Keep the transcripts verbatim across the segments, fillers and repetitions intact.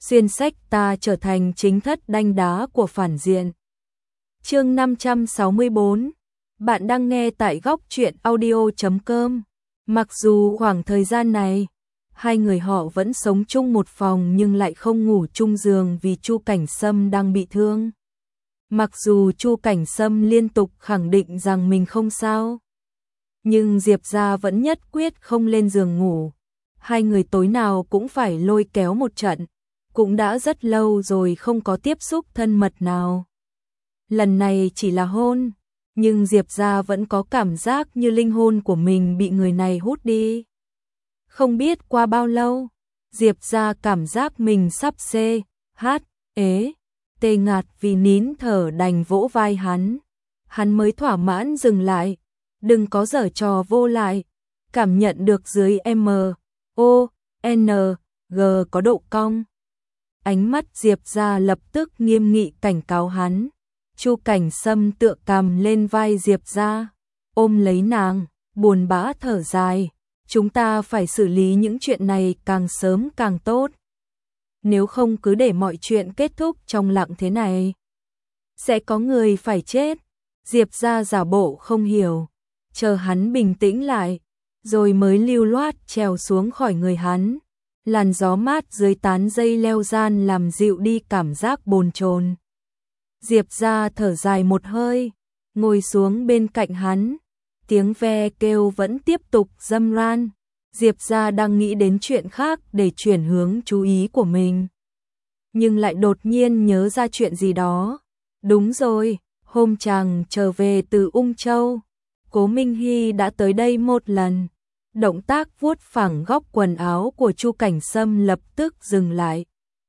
xuyên sách ta trở thành chính thất đanh đá của phản diện. Chương năm trăm sáu mươi bốn. Bạn đang nghe tại góc truyện audio chấm com. Mặc dù khoảng thời gian này, hai người họ vẫn sống chung một phòng nhưng lại không ngủ chung giường vì Chu Cảnh Sâm đang bị thương. Mặc dù Chu Cảnh Sâm liên tục khẳng định rằng mình không sao, nhưng Diệp gia vẫn nhất quyết không lên giường ngủ. Hai người tối nào cũng phải lôi kéo một trận, cũng đã rất lâu rồi không có tiếp xúc thân mật nào. Lần này chỉ là hôn, nhưng Diệp gia vẫn có cảm giác như linh hồn của mình bị người này hút đi. Không biết qua bao lâu, Diệp gia cảm giác mình sắp xê, hát, ế, tê ngạt vì nín thở đành vỗ vai hắn. Hắn mới thỏa mãn dừng lại, đừng có giở trò vô lại, cảm nhận được dưới M, O, N, G có độ cong. Ánh mắt Diệp gia lập tức nghiêm nghị cảnh cáo hắn. Chu Cảnh Sâm tựa cằm lên vai Diệp gia, ôm lấy nàng, buồn bã thở dài. Chúng ta phải xử lý những chuyện này càng sớm càng tốt. Nếu không cứ để mọi chuyện kết thúc trong lặng thế này, sẽ có người phải chết. Diệp gia giả bộ không hiểu, chờ hắn bình tĩnh lại, rồi mới lưu loát trèo xuống khỏi người hắn. Làn gió mát dưới tán dây leo gian làm dịu đi cảm giác bồn chồn. Diệp gia thở dài một hơi, ngồi xuống bên cạnh hắn. Tiếng ve kêu vẫn tiếp tục râm ran. Diệp gia đang nghĩ đến chuyện khác để chuyển hướng chú ý của mình, nhưng lại đột nhiên nhớ ra chuyện gì đó. Đúng rồi, hôm chàng trở về từ Ung Châu, Cố Minh Hy đã tới đây một lần. Động tác vuốt phẳng góc quần áo của Chu Cảnh Sâm lập tức dừng lại.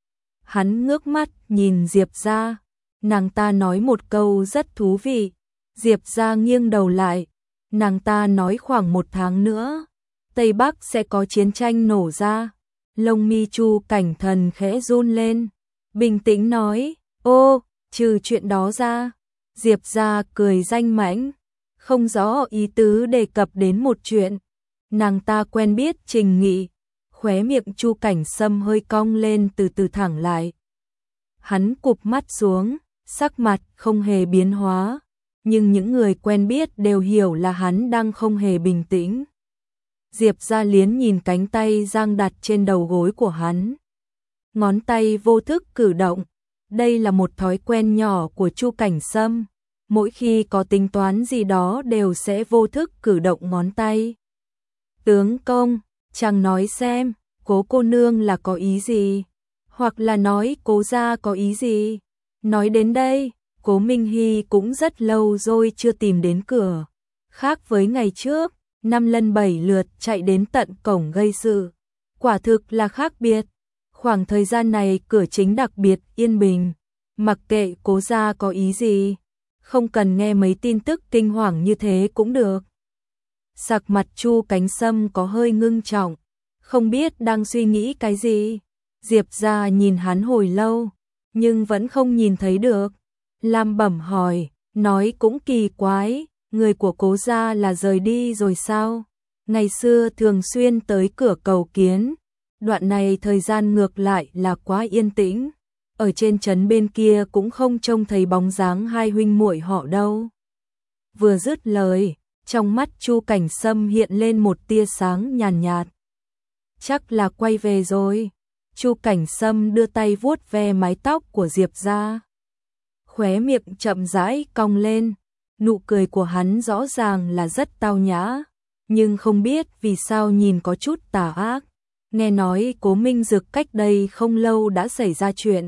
Hắn ngước mắt nhìn Diệp gia, nàng ta nói một câu rất thú vị. Diệp gia nghiêng đầu lại, nàng ta nói khoảng một tháng nữa, Tây Bắc sẽ có chiến tranh nổ ra. Lông mi Chu Cảnh Thần khẽ run lên, bình tĩnh nói, ô, trừ chuyện đó ra. Diệp gia cười danh mãnh, không rõ ý tứ đề cập đến một chuyện. Nàng ta quen biết Trình Nghị. Khóe miệng Chu Cảnh Sâm hơi cong lên từ từ thẳng lại. Hắn cụp mắt xuống, sắc mặt không hề biến hóa, nhưng những người quen biết đều hiểu là hắn đang không hề bình tĩnh. Diệp Gia Liến nhìn cánh tay giang đặt trên đầu gối của hắn. Ngón tay vô thức cử động. Đây là một thói quen nhỏ của Chu Cảnh Sâm. Mỗi khi có tính toán gì đó đều sẽ vô thức cử động ngón tay. Tướng công, chàng nói xem, Cố cô nương là có ý gì? Hoặc là nói Cố gia có ý gì? Nói đến đây, Cố Minh Hy cũng rất lâu rồi chưa tìm đến cửa. Khác với ngày trước, năm lần bảy lượt chạy đến tận cổng gây sự. Quả thực là khác biệt. Khoảng thời gian này cửa chính đặc biệt yên bình. Mặc kệ Cố gia có ý gì, không cần nghe mấy tin tức kinh hoàng như thế cũng được. Sắc mặt Chu Cảnh Sâm có hơi ngưng trọng, không biết đang suy nghĩ cái gì. Diệp gia nhìn hắn hồi lâu, nhưng vẫn không nhìn thấy được. Lam bẩm hỏi, nói cũng kỳ quái, người của Cố gia là rời đi rồi sao? Ngày xưa thường xuyên tới cửa cầu kiến, đoạn này thời gian ngược lại là quá yên tĩnh. Ở trên trấn bên kia cũng không trông thấy bóng dáng hai huynh muội họ đâu. Vừa dứt lời, trong mắt Chu Cảnh Sâm hiện lên một tia sáng nhàn nhạt, nhạt. Chắc là quay về rồi. Chu Cảnh Sâm đưa tay vuốt ve mái tóc của Diệp gia. Khóe miệng chậm rãi cong lên, nụ cười của hắn rõ ràng là rất tao nhã, nhưng không biết vì sao nhìn có chút tà ác. Nghe nói Cố Minh Dực cách đây không lâu đã xảy ra chuyện.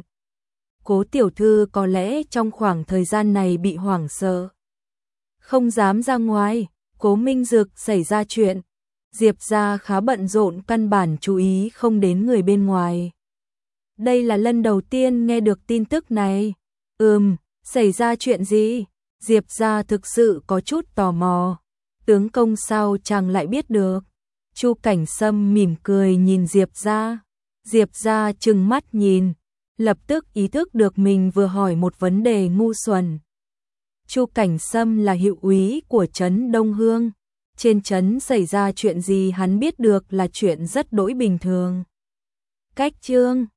Cố tiểu thư có lẽ trong khoảng thời gian này bị hoảng sợ, không dám ra ngoài. Cố Minh Dực xảy ra chuyện, Diệp gia khá bận rộn, căn bản chú ý không đến người bên ngoài. Đây là lần đầu tiên nghe được tin tức này. Ừm, xảy ra chuyện gì? Diệp gia thực sự có chút tò mò. Tướng công sao chàng lại biết được? Chu Cảnh Sâm mỉm cười nhìn Diệp gia. Diệp gia trừng mắt nhìn, lập tức ý thức được mình vừa hỏi một vấn đề ngu xuẩn. Chu Cảnh Sâm là hiệu úy của trấn Đông Hương. Trên trấn xảy ra chuyện gì hắn biết được là chuyện rất đỗi bình thường. Cách chương